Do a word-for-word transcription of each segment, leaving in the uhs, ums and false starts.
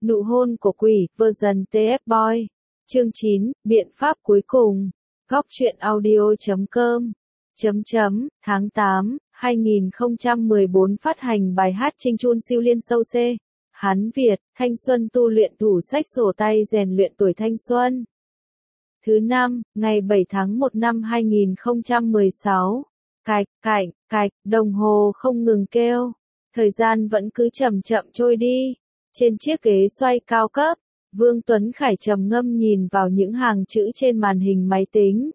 Nụ hôn của quỷ, version tê ép Boy. Chương chín, biện pháp cuối cùng. Góc truyện audio chấm com. Chấm chấm, tháng tám, hai nghìn không trăm mười bốn phát hành bài hát Chinh Chun Siêu Liên Sâu C. Hán Việt, thanh xuân tu luyện thủ sách sổ tay rèn luyện tuổi thanh xuân. Thứ năm, ngày bảy tháng một năm hai nghìn không trăm mười sáu. Cạch, cạch, cạch, đồng hồ không ngừng kêu. Thời gian vẫn cứ chậm chậm trôi đi. Trên chiếc ghế xoay cao cấp, Vương Tuấn Khải trầm ngâm nhìn vào những hàng chữ trên màn hình máy tính.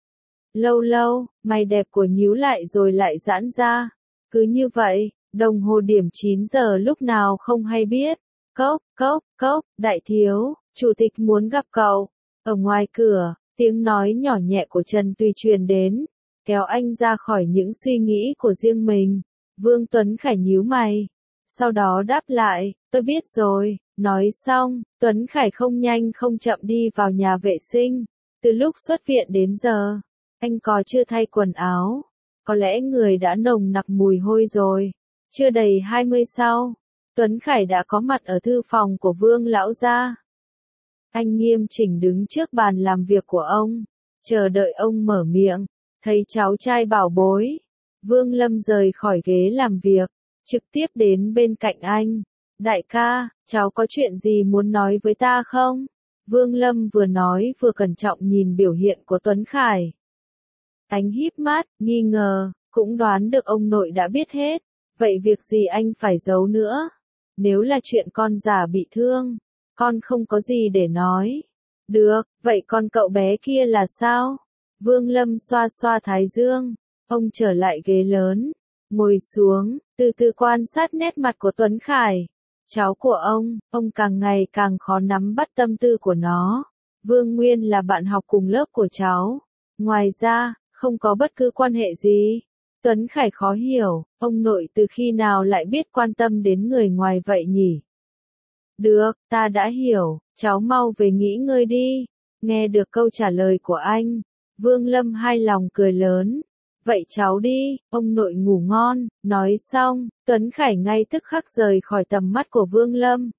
Lâu lâu, mày đẹp của nhíu lại rồi lại giãn ra. Cứ như vậy, đồng hồ điểm chín giờ lúc nào không hay biết. Cốc, cốc, cốc, đại thiếu, chủ tịch muốn gặp cậu. Ở ngoài cửa, tiếng nói nhỏ nhẹ của Trần Tùy truyền đến, kéo anh ra khỏi những suy nghĩ của riêng mình. Vương Tuấn Khải nhíu mày, sau đó đáp lại, tôi biết rồi. Nói xong, Tuấn Khải không nhanh không chậm đi vào nhà vệ sinh. Từ lúc xuất viện đến giờ, anh có chưa thay quần áo. Có lẽ người đã nồng nặc mùi hôi rồi. Chưa đầy hai mươi sau, Tuấn Khải đã có mặt ở thư phòng của Vương lão gia. Anh nghiêm chỉnh đứng trước bàn làm việc của ông, chờ đợi ông mở miệng. Thấy cháu trai bảo bối, Vương Lâm rời khỏi ghế làm việc, trực tiếp đến bên cạnh anh. Đại ca, cháu có chuyện gì muốn nói với ta không? Vương Lâm vừa nói vừa cẩn trọng nhìn biểu hiện của Tuấn Khải. Anh híp mắt, nghi ngờ, cũng đoán được ông nội đã biết hết. Vậy việc gì anh phải giấu nữa? Nếu là chuyện con già bị thương, con không có gì để nói. Được, vậy con cậu bé kia là sao? Vương Lâm xoa xoa thái dương, ông trở lại ghế lớn, ngồi xuống, từ từ quan sát nét mặt của Tuấn Khải. Cháu của ông, ông càng ngày càng khó nắm bắt tâm tư của nó. Vương Nguyên là bạn học cùng lớp của cháu. Ngoài ra, không có bất cứ quan hệ gì. Tuấn Khải khó hiểu, ông nội từ khi nào lại biết quan tâm đến người ngoài vậy nhỉ? Được, ta đã hiểu, cháu mau về nghỉ ngơi đi. Nghe được câu trả lời của anh, Vương Lâm hài lòng cười lớn. Vậy cháu đi, ông nội ngủ ngon. Nói xong, Tuấn Khải ngay tức khắc rời khỏi tầm mắt của Vương Lâm.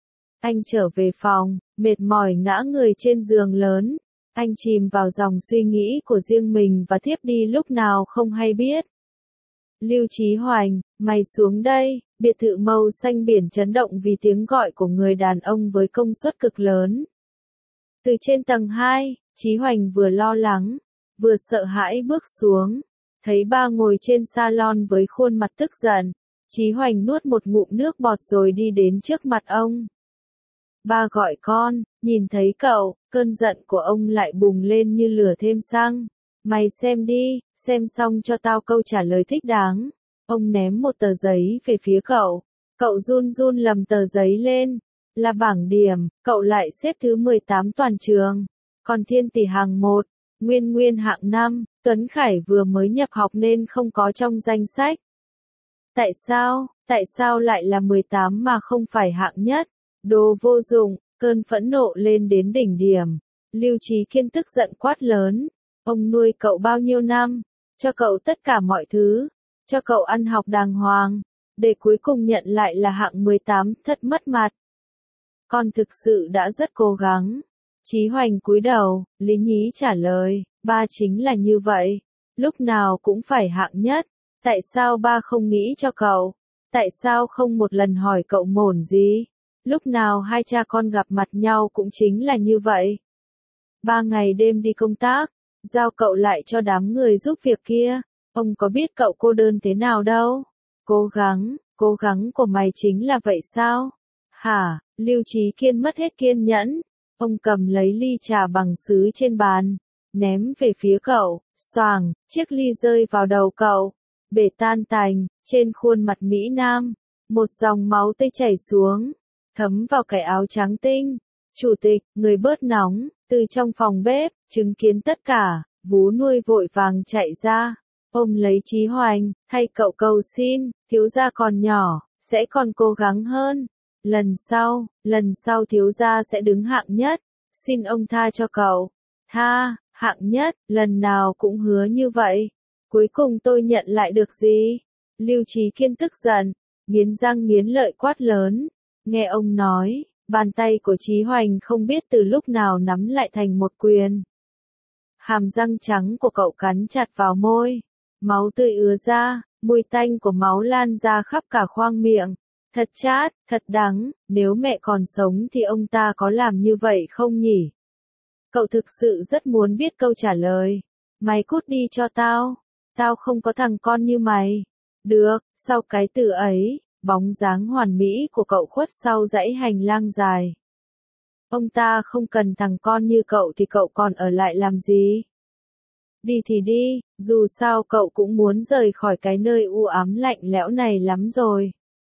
Anh trở về phòng, mệt mỏi ngã người trên giường lớn. Anh chìm vào dòng suy nghĩ của riêng mình và thiếp đi lúc nào không hay biết. Lưu Chí Hoành, mày xuống đây. Biệt thự màu xanh biển chấn động vì tiếng gọi của người đàn ông với công suất cực lớn. Từ trên tầng hai, Chí Hoành vừa lo lắng, vừa sợ hãi bước xuống. Thấy ba ngồi trên salon với khuôn mặt tức giận, Chí Hoành nuốt một ngụm nước bọt rồi đi đến trước mặt ông. Ba gọi con, nhìn thấy cậu, cơn giận của ông lại bùng lên như lửa thêm xăng. Mày xem đi, xem xong cho tao câu trả lời thích đáng. Ông ném một tờ giấy về phía cậu. Cậu run run lầm tờ giấy lên. Là bảng điểm, cậu lại xếp thứ mười tám toàn trường. Còn Thiên Tỷ hạng một, Nguyên Nguyên hạng năm, Tuấn Khải vừa mới nhập học nên không có trong danh sách. Tại sao, tại sao lại là mười tám mà không phải hạng nhất? Đồ vô dụng, cơn phẫn nộ lên đến đỉnh điểm. Lưu Chí Kiên tức giận quát lớn. Ông nuôi cậu bao nhiêu năm, cho cậu tất cả mọi thứ, cho cậu ăn học đàng hoàng, để cuối cùng nhận lại là hạng mười tám, thật mất mặt. Con thực sự đã rất cố gắng. Chí Hoành cúi đầu, lý nhí trả lời, ba chính là như vậy, lúc nào cũng phải hạng nhất. Tại sao ba không nghĩ cho cậu? Tại sao không một lần hỏi cậu mồn gì? Lúc nào hai cha con gặp mặt nhau cũng chính là như vậy. Ba ngày đêm đi công tác, giao cậu lại cho đám người giúp việc kia. Ông có biết cậu cô đơn thế nào đâu? Cố gắng, cố gắng của mày chính là vậy sao? Hả? Lưu Chí Kiên mất hết kiên nhẫn. Ông cầm lấy ly trà bằng sứ trên bàn, ném về phía cậu. Xoàng, chiếc ly rơi vào đầu cậu, bể tan tành. Trên khuôn mặt Mỹ Nam, một dòng máu tươi chảy xuống, thấm vào cái áo trắng tinh. Chủ tịch, người bớt nóng. Từ trong phòng bếp, chứng kiến tất cả, Vú Nuôi vội vàng chạy ra, ôm lấy Chí Hoành, thay cậu cầu xin, thiếu gia còn nhỏ, sẽ còn cố gắng hơn. Lần sau, lần sau thiếu gia sẽ đứng hạng nhất, xin ông tha cho cậu. Tha, hạng nhất, lần nào cũng hứa như vậy. Cuối cùng tôi nhận lại được gì? Lưu Chí Kiên tức giận, nghiến răng nghiến lợi quát lớn. Nghe ông nói, Bàn tay của Chí Hoành không biết từ lúc nào nắm lại thành một quyền. Hàm răng trắng của cậu cắn chặt vào môi. Máu tươi ứa ra, mùi tanh của máu lan ra khắp cả khoang miệng. Thật chát, thật đắng, nếu mẹ còn sống thì ông ta có làm như vậy không nhỉ? Cậu thực sự rất muốn biết câu trả lời. Mày cút đi cho tao. Tao không có thằng con như mày. Được, sau cái từ ấy, bóng dáng hoàn mỹ của cậu khuất sau dãy hành lang dài. Ông ta không cần thằng con như cậu thì cậu còn ở lại làm gì? Đi thì đi, dù sao cậu cũng muốn rời khỏi cái nơi u ám lạnh lẽo này lắm rồi.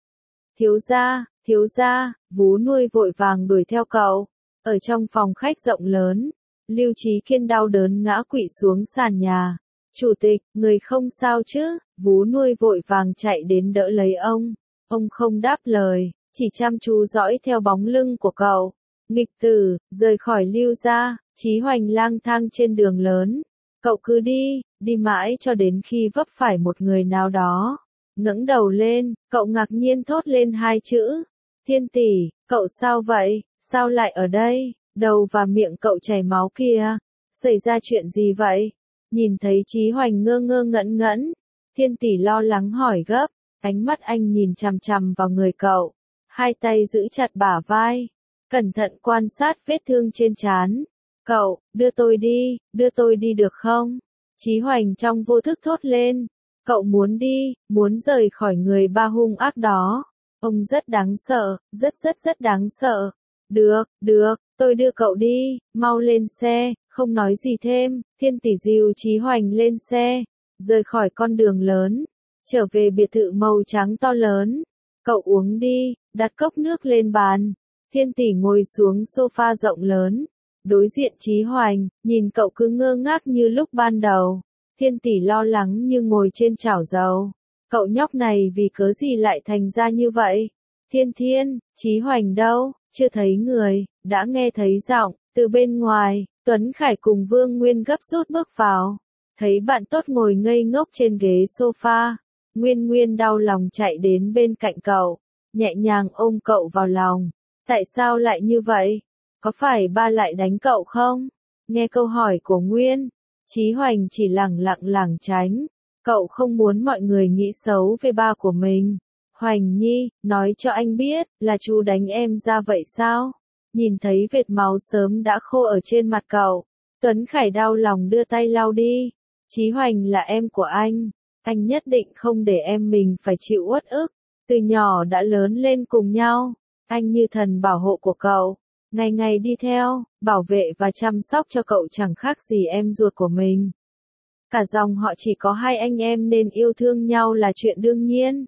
Thiếu gia, thiếu gia, vú nuôi vội vàng đuổi theo cậu. Ở trong phòng khách rộng lớn, Lưu Chí Kiên đau đớn ngã quỵ xuống sàn nhà. Chủ tịch, người không sao chứ? Vú nuôi vội vàng chạy đến đỡ lấy ông. Ông không đáp lời, chỉ chăm chú dõi theo bóng lưng của cậu. Nghịch tử, rời khỏi Lưu gia. Chí Hoành lang thang trên đường lớn. Cậu cứ đi, đi mãi cho đến khi vấp phải một người nào đó. Ngẩng đầu lên, cậu ngạc nhiên thốt lên hai chữ. Thiên tỷ, cậu sao vậy? Sao lại ở đây? Đầu và miệng cậu chảy máu kìa. Xảy ra chuyện gì vậy? Nhìn thấy Chí Hoành ngơ ngơ ngẩn ngẩn. Thiên tỷ lo lắng hỏi gấp. Ánh mắt anh nhìn chằm chằm vào người cậu. Hai tay giữ chặt bả vai. Cẩn thận quan sát vết thương trên trán. Cậu, đưa tôi đi, đưa tôi đi được không? Chí Hoành trong vô thức thốt lên. Cậu muốn đi, muốn rời khỏi người ba hung ác đó. Ông rất đáng sợ, rất rất rất đáng sợ. Được, được, tôi đưa cậu đi, mau lên xe, không nói gì thêm. Thiên tỷ dìu Chí Hoành lên xe, rời khỏi con đường lớn, trở về biệt thự màu trắng to lớn. Cậu uống đi, đặt cốc nước lên bàn. Thiên tỷ ngồi xuống sofa rộng lớn, đối diện Chí Hoành, nhìn cậu cứ ngơ ngác như lúc ban đầu. Thiên tỷ lo lắng như ngồi trên chảo dầu. Cậu nhóc này vì cớ gì lại thành ra như vậy? Thiên Thiên, Chí Hoành đâu? Chưa thấy người, đã nghe thấy giọng. Từ bên ngoài, Tuấn Khải cùng Vương Nguyên gấp rút bước vào. Thấy bạn tốt ngồi ngây ngốc trên ghế sofa. Nguyên Nguyên đau lòng chạy đến bên cạnh cậu, nhẹ nhàng ôm cậu vào lòng. Tại sao lại như vậy? Có phải ba lại đánh cậu không? Nghe câu hỏi của Nguyên, Chí Hoành chỉ lẳng lặng lảng tránh. Cậu không muốn mọi người nghĩ xấu về ba của mình. Hoành Nhi, nói cho anh biết, là chú đánh em ra vậy sao? Nhìn thấy vệt máu sớm đã khô ở trên mặt cậu, Tuấn Khải đau lòng đưa tay lau đi. Chí Hoành là em của anh. Anh nhất định không để em mình phải chịu uất ức. Từ nhỏ đã lớn lên cùng nhau. Anh như thần bảo hộ của cậu. Ngày ngày đi theo, bảo vệ và chăm sóc cho cậu chẳng khác gì em ruột của mình. Cả dòng họ chỉ có hai anh em nên yêu thương nhau là chuyện đương nhiên.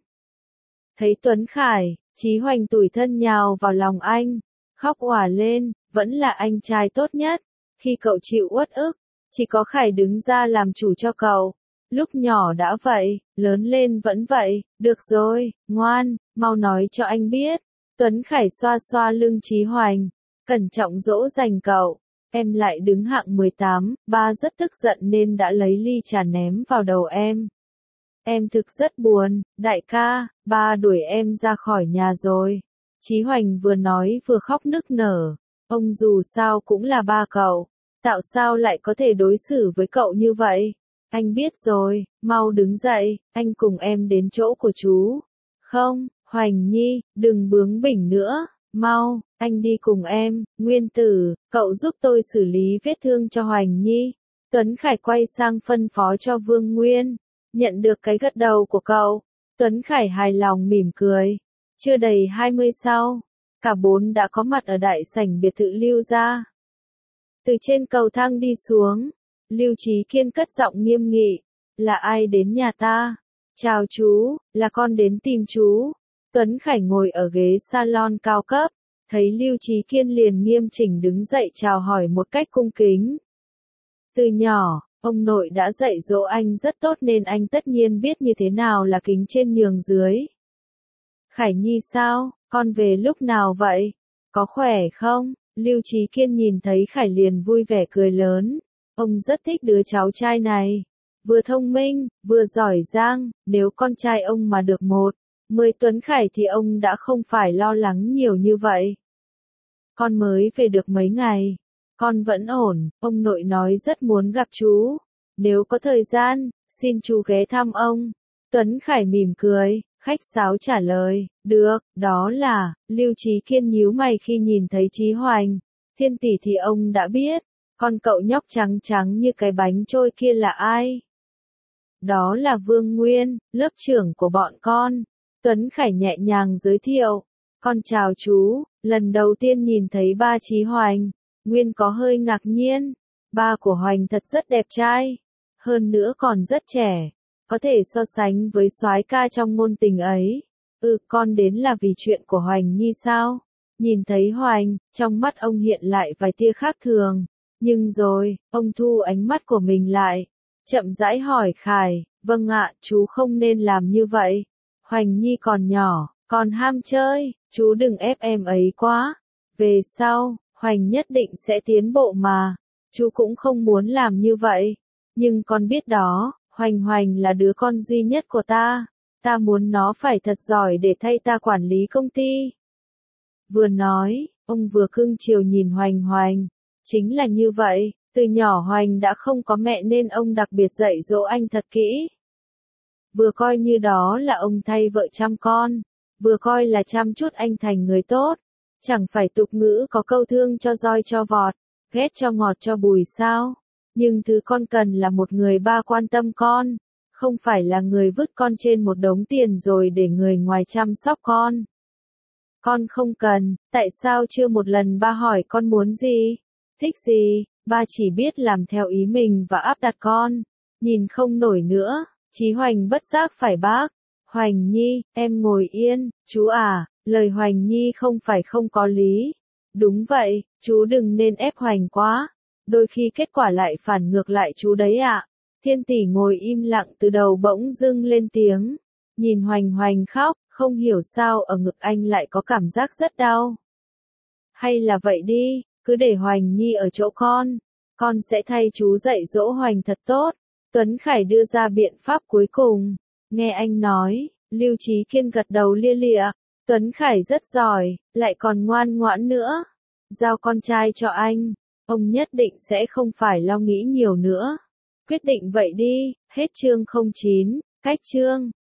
Thấy Tuấn Khải, Chí Hoành tủi thân nhào vào lòng anh, khóc òa lên, vẫn là anh trai tốt nhất. Khi cậu chịu uất ức, chỉ có Khải đứng ra làm chủ cho cậu. Lúc nhỏ đã vậy, lớn lên vẫn vậy, được rồi, ngoan, mau nói cho anh biết. Tuấn Khải xoa xoa lưng Chí Hoành, cẩn trọng dỗ dành cậu. Em lại đứng hạng mười tám, ba rất tức giận nên đã lấy ly trà ném vào đầu em. Em thực rất buồn, đại ca, ba đuổi em ra khỏi nhà rồi. Chí Hoành vừa nói vừa khóc nức nở. Ông dù sao cũng là ba cậu, tạo sao lại có thể đối xử với cậu như vậy? Anh biết rồi, mau đứng dậy, anh cùng em đến chỗ của chú. Không, Hoành Nhi, đừng bướng bỉnh nữa, mau, anh đi cùng em. Nguyên Tử, cậu giúp tôi xử lý vết thương cho Hoành Nhi. Tuấn Khải quay sang phân phó cho Vương Nguyên. Nhận được cái gật đầu của cậu, Tuấn Khải hài lòng mỉm cười. Chưa đầy hai mươi sau, cả bốn đã có mặt ở đại sảnh biệt thự Lưu gia. Từ trên cầu thang đi xuống, Lưu Chí Kiên cất giọng nghiêm nghị. Là ai đến nhà ta? Chào chú, là con đến tìm chú. Tuấn Khải ngồi ở ghế salon cao cấp, thấy Lưu Chí Kiên liền nghiêm chỉnh đứng dậy chào hỏi một cách cung kính. Từ nhỏ, ông nội đã dạy dỗ anh rất tốt nên anh tất nhiên biết như thế nào là kính trên nhường dưới. Khải Nhi sao, con về lúc nào vậy? Có khỏe không? Lưu Chí Kiên nhìn thấy Khải liền vui vẻ cười lớn. Ông rất thích đứa cháu trai này. Vừa thông minh, vừa giỏi giang, nếu con trai ông mà được một, mười Tuấn Khải thì ông đã không phải lo lắng nhiều như vậy. con mới về được mấy ngày. Con vẫn ổn, ông nội nói rất muốn gặp chú. Nếu có thời gian, xin chú ghé thăm ông. Tuấn Khải mỉm cười, khách sáo trả lời, được, đó là, Lưu Chí Kiên nhíu mày khi nhìn thấy Chí Hoành. Thiên tỷ thì ông đã biết, con cậu nhóc trắng trắng như cái bánh trôi kia là ai? Đó là Vương Nguyên, lớp trưởng của bọn con. Tuấn Khải nhẹ nhàng giới thiệu, con chào chú, lần đầu tiên nhìn thấy ba Chí Hoành, Nguyên có hơi ngạc nhiên, ba của Hoành thật rất đẹp trai, hơn nữa còn rất trẻ, có thể so sánh với soái ca trong ngôn tình ấy. Ừ, con đến là vì chuyện của Hoành Nhi sao? Nhìn thấy Hoành, trong mắt ông hiện lại vài tia khác thường, nhưng rồi, ông thu ánh mắt của mình lại, chậm rãi hỏi Khải, vâng ạ, chú không nên làm như vậy. Hoành Nhi còn nhỏ, còn ham chơi, chú đừng ép em ấy quá. Về sau, Hoành nhất định sẽ tiến bộ mà. Chú cũng không muốn làm như vậy. Nhưng con biết đó, Hoành Hoành là đứa con duy nhất của ta. Ta muốn nó phải thật giỏi để thay ta quản lý công ty. Vừa nói, ông vừa cưng chiều nhìn Hoành Hoành. Chính là như vậy, từ nhỏ Hoành đã không có mẹ nên ông đặc biệt dạy dỗ anh thật kỹ. Vừa coi như đó là ông thay vợ chăm con, vừa coi là chăm chút anh thành người tốt. Chẳng phải tục ngữ có câu thương cho roi cho vọt, ghét cho ngọt cho bùi sao. Nhưng thứ con cần là một người ba quan tâm con, không phải là người vứt con trên một đống tiền rồi để người ngoài chăm sóc con. Con không cần, tại sao chưa một lần ba hỏi con muốn gì, thích gì, ba chỉ biết làm theo ý mình và áp đặt con, nhìn không nổi nữa. Chí Hoành bất giác phải bác. Hoành Nhi, em ngồi yên, chú à, lời Hoành Nhi không phải không có lý. Đúng vậy, chú đừng nên ép Hoành quá. Đôi khi kết quả lại phản ngược lại chú đấy ạ. Thiên tỷ ngồi im lặng từ đầu bỗng dưng lên tiếng. Nhìn Hoành Hoành khóc, không hiểu sao ở ngực anh lại có cảm giác rất đau. Hay là vậy đi, cứ để Hoành Nhi ở chỗ con. Con sẽ thay chú dạy dỗ Hoành thật tốt. Tuấn Khải đưa ra biện pháp cuối cùng. Nghe anh nói, Lưu Chí Kiên gật đầu lia lịa. Tuấn Khải rất giỏi, lại còn ngoan ngoãn nữa. Giao con trai cho anh, ông nhất định sẽ không phải lo nghĩ nhiều nữa. Quyết định vậy đi, hết chương không chín, cách chương.